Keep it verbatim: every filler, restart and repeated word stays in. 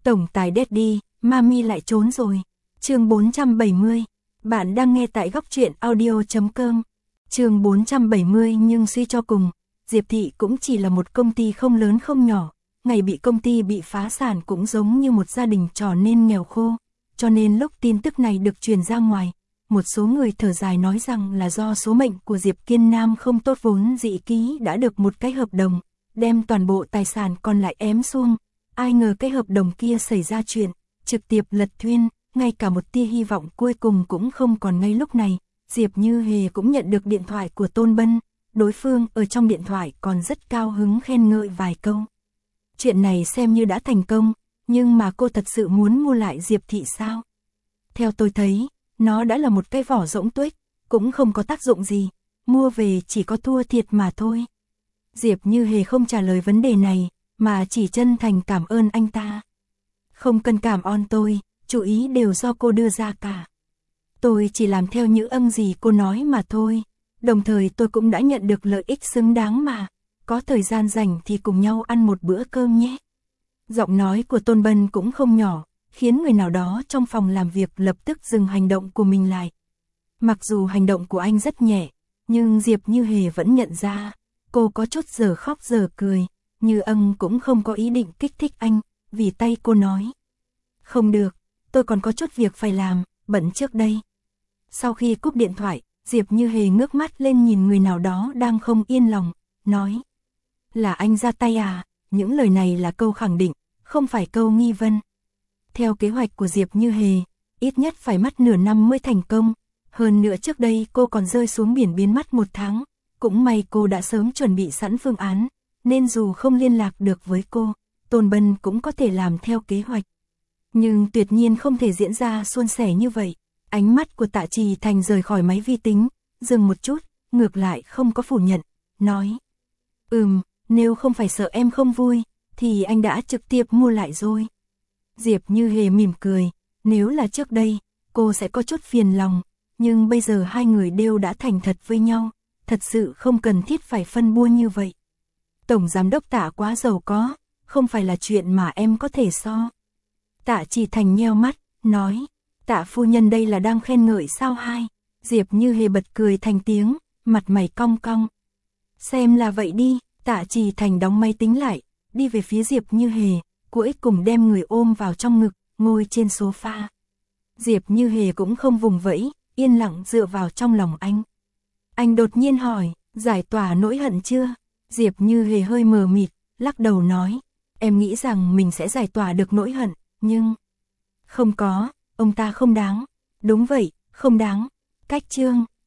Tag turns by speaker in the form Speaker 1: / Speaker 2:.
Speaker 1: Tổng tài Daddy, Mami lại trốn rồi. Chương bốn trăm bảy mươi. Bạn đang nghe tại góc truyện audio chấm com. Chương bốn trăm bảy mươi. Nhưng suy cho cùng, Diệp Thị cũng chỉ là một công ty không lớn không nhỏ, ngày bị công ty bị phá sản cũng giống như một gia đình trở nên nghèo khô, cho nên lúc tin tức này được truyền ra ngoài, một số người thở dài nói rằng là do số mệnh của Diệp Kiên Nam không tốt, vốn dĩ ký đã được một cái hợp đồng, đem toàn bộ tài sản còn lại ém xuông. Ai ngờ cái hợp đồng kia xảy ra chuyện, trực tiếp lật thuyền, ngay cả một tia hy vọng cuối cùng cũng không còn. Ngay lúc này, Diệp Như Hề cũng nhận được điện thoại của Tôn Bân, đối phương ở trong điện thoại còn rất cao hứng khen ngợi vài câu. Chuyện này xem như đã thành công, nhưng mà cô thật sự muốn mua lại Diệp Thị sao? Theo tôi thấy, nó đã là một cái vỏ rỗng tuếch, cũng không có tác dụng gì, mua về chỉ có thua thiệt mà thôi. Diệp Như Hề không trả lời vấn đề này, mà chỉ chân thành cảm ơn anh ta. Không cần cảm ơn tôi, chủ ý đều do cô đưa ra cả. Tôi chỉ làm theo những ân gì cô nói mà thôi, đồng thời tôi cũng đã nhận được lợi ích xứng đáng mà, có thời gian rảnh thì cùng nhau ăn một bữa cơm nhé. Giọng nói của Tôn Bân cũng không nhỏ, khiến người nào đó trong phòng làm việc lập tức dừng hành động của mình lại. Mặc dù hành động của anh rất nhẹ, nhưng Diệp Như Hề vẫn nhận ra, cô có chút giờ khóc giờ cười, Như Ân cũng không có ý định kích thích anh, vì tay cô nói. Không được, tôi còn có chút việc phải làm, bận trước đây. Sau khi cúp điện thoại, Diệp Như Hề ngước mắt lên nhìn người nào đó đang không yên lòng, nói. Là anh ra tay à? Những lời này là câu khẳng định, không phải câu nghi vấn. Theo kế hoạch của Diệp Như Hề, ít nhất phải mất nửa năm mới thành công. Hơn nữa trước đây cô còn rơi xuống biển biến mất một tháng. Cũng may cô đã sớm chuẩn bị sẵn phương án, nên dù không liên lạc được với cô, Tôn Bân cũng có thể làm theo kế hoạch. Nhưng tuyệt nhiên không thể diễn ra suôn sẻ như vậy. Ánh mắt của Tạ Trì Thành rời khỏi máy vi tính, dừng một chút, ngược lại không có phủ nhận, nói. Ừm, nếu không phải sợ em không vui, thì anh đã trực tiếp mua lại rồi. Diệp Như Hề mỉm cười, nếu là trước đây, cô sẽ có chút phiền lòng, nhưng bây giờ hai người đều đã thành thật với nhau, thật sự không cần thiết phải phân bua như vậy. Tổng giám đốc Tạ quá giàu có, không phải là chuyện mà em có thể so. Tạ Trì Thành nheo mắt, nói, Tạ phu nhân đây là đang khen ngợi sao hai? Diệp Như Hề bật cười thành tiếng, mặt mày cong cong. Xem là vậy đi. Tạ Trì Thành đóng máy tính lại, đi về phía Diệp Như Hề, cuối cùng đem người ôm vào trong ngực, ngồi trên sofa. Diệp Như Hề cũng không vùng vẫy, yên lặng dựa vào trong lòng anh. Anh đột nhiên hỏi, giải tỏa nỗi hận chưa? Diệp Như Hề hơi mờ mịt, lắc đầu nói, em nghĩ rằng mình sẽ giải tỏa được nỗi hận, nhưng... Không có, ông ta không đáng. Đúng vậy, không đáng. Cách chương.